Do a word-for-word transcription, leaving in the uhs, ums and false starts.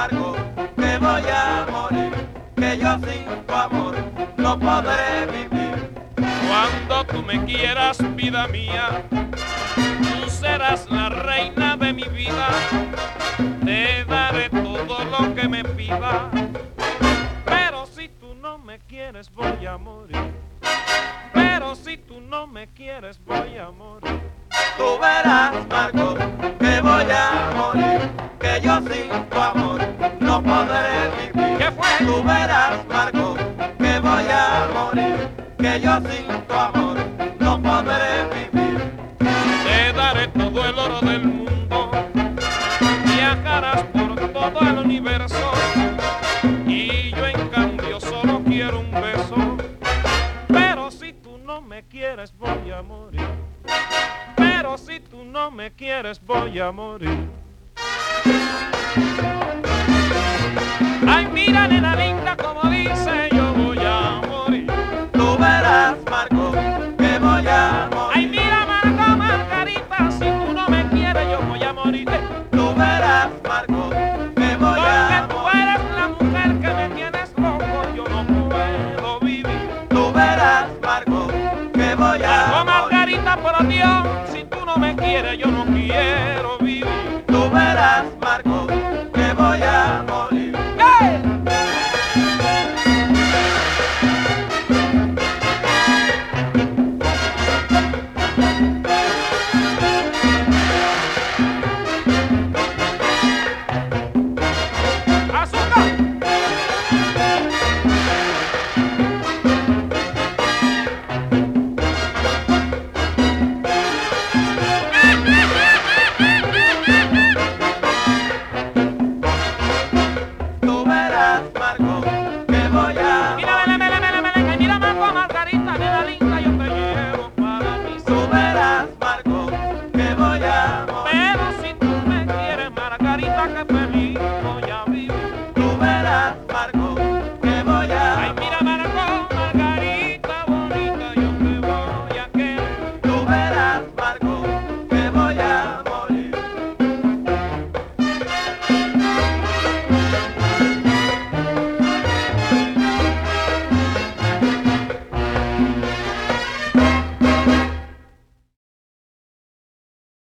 Marco, que voy a morir, que yo sin tu amor no podré vivir. Cuando tú me quieras, vida mía, tú serás la reina de mi vida. Te daré todo lo que me pida, pero si tú no me quieres voy a morir. Pero si tú no me quieres voy a morir. Tú verás, Marco, que voy a morir, que yo sin tu amor no podré vivir. ¿Qué fue? Tú verás, Marco, que voy a morir, que yo sin tu amor no podré vivir. Te daré todo el oro del mundo, viajarás por todo el universo, y yo en cambio solo quiero un beso. Pero si tú no me quieres voy a morir. Pero si tú no me quieres voy a morir. Ay, mira, nena linda, como dice, yo voy a morir. Tú verás, Marco, que voy a morir. Ay, mira, Marco, Margarita, si tú no me quieres yo voy a morir. Tú verás, Marco, que voy a Porque tú morir. eres la mujer que me tienes loco, yo no puedo vivir. Tú verás, Marco, que voy a Marco, morir. Margarita, por Dios, si tú no me quieres yo no quiero